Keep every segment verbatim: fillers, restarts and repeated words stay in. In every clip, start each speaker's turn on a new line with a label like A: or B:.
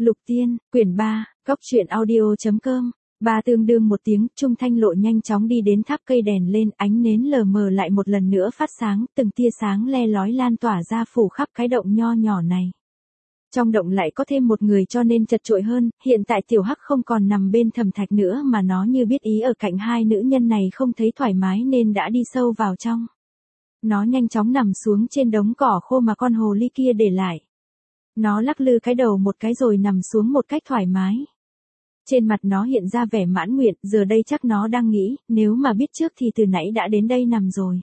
A: Lục Tiên, quyển ba, góc truyện audio.com. Ba tương đương một tiếng, Trung Thanh Lộ nhanh chóng đi đến tháp cây đèn lên, ánh nến lờ mờ lại một lần nữa phát sáng, từng tia sáng le lói lan tỏa ra phủ khắp cái động nho nhỏ này. Trong động lại có thêm một người cho nên chật chội hơn, hiện tại Tiểu Hắc không còn nằm bên Thẩm Thạch nữa mà nó như biết ý ở cạnh hai nữ nhân này không thấy thoải mái nên đã đi sâu vào trong. Nó nhanh chóng nằm xuống trên đống cỏ khô mà con hồ ly kia để lại. Nó lắc lư cái đầu một cái rồi nằm xuống một cách thoải mái. Trên mặt nó hiện ra vẻ mãn nguyện, giờ đây chắc nó đang nghĩ, nếu mà biết trước thì từ nãy đã đến đây nằm rồi.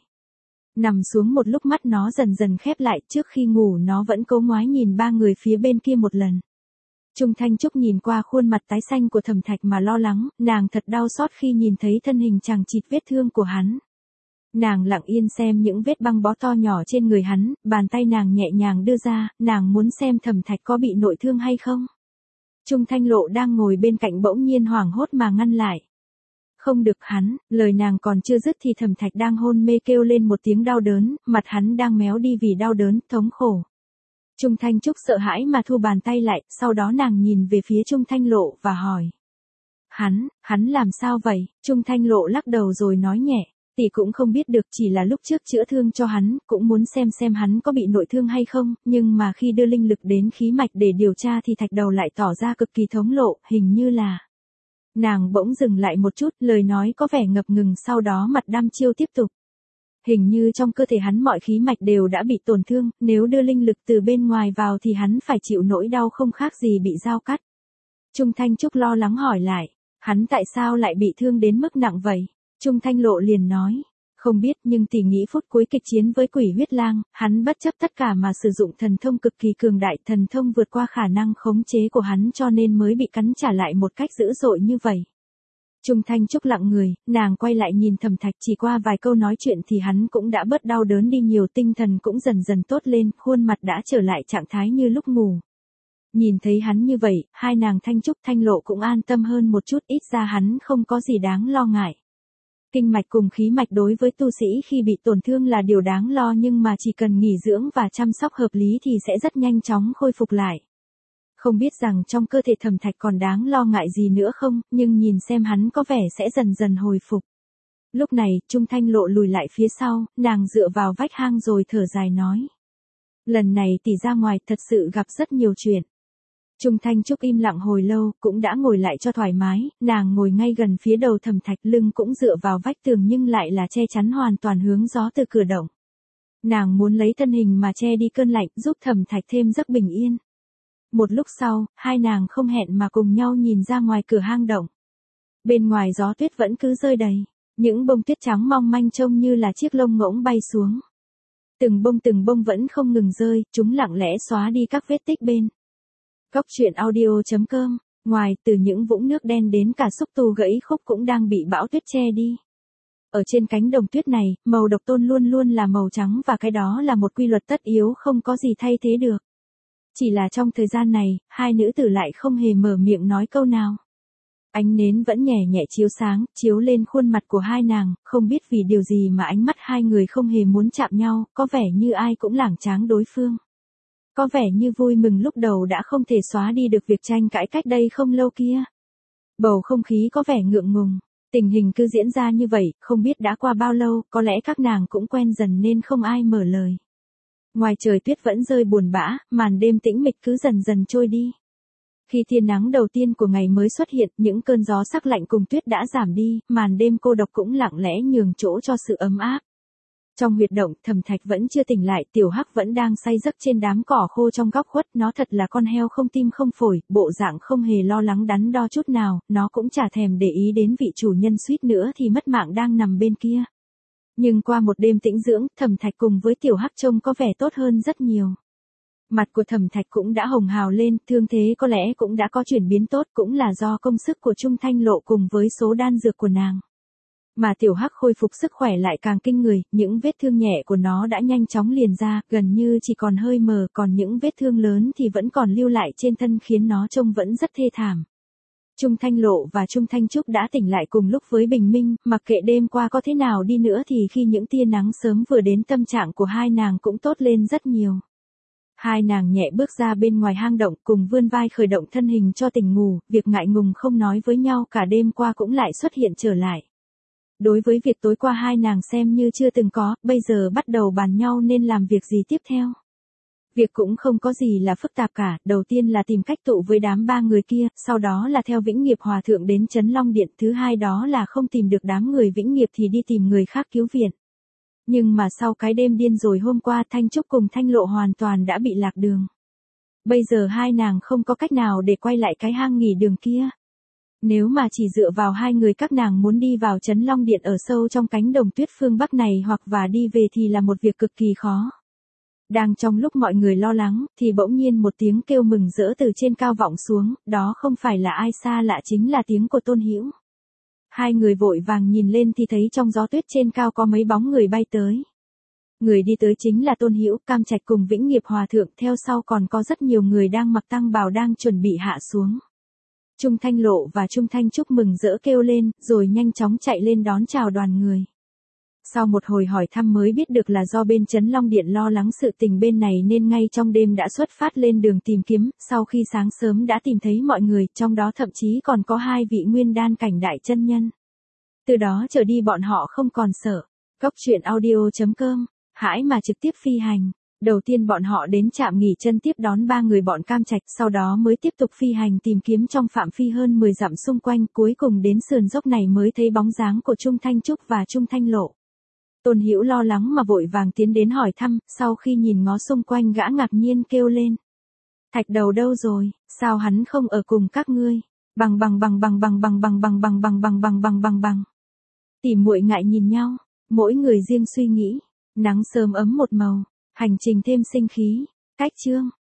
A: Nằm xuống một lúc mắt nó dần dần khép lại, trước khi ngủ nó vẫn cố ngoái nhìn ba người phía bên kia một lần. Trung Thanh Trúc nhìn qua khuôn mặt tái xanh của Thẩm Thạch mà lo lắng, nàng thật đau xót khi nhìn thấy thân hình chằng chịt vết thương của hắn. Nàng lặng yên xem những vết băng bó to nhỏ trên người hắn, bàn tay nàng nhẹ nhàng đưa ra, nàng muốn xem Thẩm Thạch có bị nội thương hay không. Trung Thanh Lộ đang ngồi bên cạnh bỗng nhiên hoảng hốt mà ngăn lại. Không được hắn, lời nàng còn chưa dứt thì Thẩm Thạch đang hôn mê kêu lên một tiếng đau đớn, mặt hắn đang méo đi vì đau đớn, thống khổ. Trung Thanh Trúc sợ hãi mà thu bàn tay lại, sau đó nàng nhìn về phía Trung Thanh Lộ và hỏi. Hắn, hắn làm sao vậy? Trung Thanh Lộ lắc đầu rồi nói nhẹ. Tỷ cũng không biết được, chỉ là lúc trước chữa thương cho hắn, cũng muốn xem xem hắn có bị nội thương hay không, nhưng mà khi đưa linh lực đến khí mạch để điều tra thì Thạch đầu lại tỏ ra cực kỳ thống lộ, hình như là... Nàng bỗng dừng lại một chút, lời nói có vẻ ngập ngừng, sau đó mặt đăm chiêu tiếp tục. Hình như trong cơ thể hắn mọi khí mạch đều đã bị tổn thương, nếu đưa linh lực từ bên ngoài vào thì hắn phải chịu nỗi đau không khác gì bị dao cắt. Trung Thanh Trúc lo lắng hỏi lại, hắn tại sao lại bị thương đến mức nặng vậy? Trung Thanh Lộ liền nói, không biết, nhưng tỷ nghĩ phút cuối kịch chiến với Quỷ Huyết Lang, hắn bất chấp tất cả mà sử dụng thần thông cực kỳ cường đại, thần thông vượt qua khả năng khống chế của hắn cho nên mới bị cắn trả lại một cách dữ dội như vậy. Trung Thanh Trúc lặng người, nàng quay lại nhìn Thẩm Thạch, chỉ qua vài câu nói chuyện thì hắn cũng đã bớt đau đớn đi nhiều, tinh thần cũng dần dần tốt lên, khuôn mặt đã trở lại trạng thái như lúc ngủ. Nhìn thấy hắn như vậy, hai nàng Thanh Trúc Thanh Lộ cũng an tâm hơn một chút, ít ra hắn không có gì đáng lo ngại. Kinh mạch cùng khí mạch đối với tu sĩ khi bị tổn thương là điều đáng lo, nhưng mà chỉ cần nghỉ dưỡng và chăm sóc hợp lý thì sẽ rất nhanh chóng khôi phục lại. Không biết rằng trong cơ thể Thẩm Thạch còn đáng lo ngại gì nữa không, nhưng nhìn xem hắn có vẻ sẽ dần dần hồi phục. Lúc này, Trung Thanh Lộ lùi lại phía sau, nàng dựa vào vách hang rồi thở dài nói. Lần này tỷ ra ngoài thật sự gặp rất nhiều chuyện. Trung Thanh Trúc im lặng hồi lâu, cũng đã ngồi lại cho thoải mái, nàng ngồi ngay gần phía đầu Thẩm Thạch, lưng cũng dựa vào vách tường nhưng lại là che chắn hoàn toàn hướng gió từ cửa động. Nàng muốn lấy thân hình mà che đi cơn lạnh, giúp Thẩm Thạch thêm giấc bình yên. Một lúc sau, hai nàng không hẹn mà cùng nhau nhìn ra ngoài cửa hang động. Bên ngoài gió tuyết vẫn cứ rơi đầy, những bông tuyết trắng mong manh trông như là chiếc lông ngỗng bay xuống. Từng bông từng bông vẫn không ngừng rơi, chúng lặng lẽ xóa đi các vết tích bên. Góc truyện audio.com, ngoài từ những vũng nước đen đến cả xúc tu gãy khúc cũng đang bị bão tuyết che đi. Ở trên cánh đồng tuyết này, màu độc tôn luôn luôn là màu trắng và cái đó là một quy luật tất yếu không có gì thay thế được. Chỉ là trong thời gian này, hai nữ tử lại không hề mở miệng nói câu nào. Ánh nến vẫn nhẹ nhẹ chiếu sáng, chiếu lên khuôn mặt của hai nàng, không biết vì điều gì mà ánh mắt hai người không hề muốn chạm nhau, có vẻ như ai cũng lảng tráng đối phương. Có vẻ như vui mừng lúc đầu đã không thể xóa đi được việc tranh cãi cách đây không lâu kia. Bầu không khí có vẻ ngượng ngùng, tình hình cứ diễn ra như vậy, không biết đã qua bao lâu, có lẽ các nàng cũng quen dần nên không ai mở lời. Ngoài trời tuyết vẫn rơi buồn bã, màn đêm tĩnh mịch cứ dần dần trôi đi. Khi tia nắng đầu tiên của ngày mới xuất hiện, những cơn gió sắc lạnh cùng tuyết đã giảm đi, màn đêm cô độc cũng lặng lẽ nhường chỗ cho sự ấm áp. Trong huyệt động, Thẩm Thạch vẫn chưa tỉnh lại, Tiểu Hắc vẫn đang say giấc trên đám cỏ khô trong góc khuất, nó thật là con heo không tim không phổi, bộ dạng không hề lo lắng đắn đo chút nào, nó cũng chả thèm để ý đến vị chủ nhân suýt nữa thì mất mạng đang nằm bên kia. Nhưng qua một đêm tĩnh dưỡng, Thẩm Thạch cùng với Tiểu Hắc trông có vẻ tốt hơn rất nhiều. Mặt của Thẩm Thạch cũng đã hồng hào lên, thương thế có lẽ cũng đã có chuyển biến tốt, cũng là do công sức của Trung Thanh Lộ cùng với số đan dược của nàng. Mà Tiểu Hắc khôi phục sức khỏe lại càng kinh người, những vết thương nhẹ của nó đã nhanh chóng liền ra, gần như chỉ còn hơi mờ, còn những vết thương lớn thì vẫn còn lưu lại trên thân khiến nó trông vẫn rất thê thảm. Trung Thanh Lộ và Trung Thanh Trúc đã tỉnh lại cùng lúc với bình minh, mặc kệ đêm qua có thế nào đi nữa thì khi những tia nắng sớm vừa đến tâm trạng của hai nàng cũng tốt lên rất nhiều. Hai nàng nhẹ bước ra bên ngoài hang động cùng vươn vai khởi động thân hình cho tỉnh ngủ, việc ngại ngùng không nói với nhau cả đêm qua cũng lại xuất hiện trở lại. Đối với việc tối qua hai nàng xem như chưa từng có, bây giờ bắt đầu bàn nhau nên làm việc gì tiếp theo. Việc cũng không có gì là phức tạp cả, đầu tiên là tìm cách tụ với đám ba người kia, sau đó là theo Vĩnh Nghiệp Hòa Thượng đến Trấn Long Điện, thứ hai đó là không tìm được đám người Vĩnh Nghiệp thì đi tìm người khác cứu viện. Nhưng mà sau cái đêm điên rồi hôm qua Thanh Trúc cùng Thanh Lộ hoàn toàn đã bị lạc đường. Bây giờ hai nàng không có cách nào để quay lại cái hang nghỉ đường kia. Nếu mà chỉ dựa vào hai người các nàng muốn đi vào Trấn Long Điện ở sâu trong cánh đồng tuyết phương Bắc này hoặc và đi về thì là một việc cực kỳ khó. Đang trong lúc mọi người lo lắng, thì bỗng nhiên một tiếng kêu mừng rỡ từ trên cao vọng xuống, đó không phải là ai xa lạ chính là tiếng của Tôn Hữu. Hai người vội vàng nhìn lên thì thấy trong gió tuyết trên cao có mấy bóng người bay tới. Người đi tới chính là Tôn Hữu, Cam Trạch cùng Vĩnh Nghiệp Hòa Thượng, theo sau còn có rất nhiều người đang mặc tăng bào đang chuẩn bị hạ xuống. Trung Thanh Lộ và Trung Thanh Trúc mừng rỡ kêu lên, rồi nhanh chóng chạy lên đón chào đoàn người. Sau một hồi hỏi thăm mới biết được là do bên Trấn Long Điện lo lắng sự tình bên này nên ngay trong đêm đã xuất phát lên đường tìm kiếm, sau khi sáng sớm đã tìm thấy mọi người, trong đó thậm chí còn có hai vị nguyên đan cảnh đại chân nhân. Từ đó trở đi bọn họ không còn sợ. Cốc truyện audio chấm com, hãi mà trực tiếp phi hành. Đầu tiên bọn họ đến trạm nghỉ chân tiếp đón ba người bọn Cam Trạch, sau đó mới tiếp tục phi hành tìm kiếm trong phạm vi hơn mười dặm xung quanh, cuối cùng đến sườn dốc này mới thấy bóng dáng của Trung Thanh Trúc và Trung Thanh Lộ. Tôn Hữu lo lắng mà vội vàng tiến đến hỏi thăm, sau khi nhìn ngó xung quanh gã ngạc nhiên kêu lên. Thạch Đầu đâu rồi, sao hắn không ở cùng các ngươi? Bằng bằng bằng bằng bằng bằng bằng bằng bằng bằng bằng bằng bằng bằng bằng. Tỉ muội ngại nhìn nhau, mỗi người riêng suy nghĩ. Nắng sớm ấm một màu, hành trình thêm sinh khí. Cách chương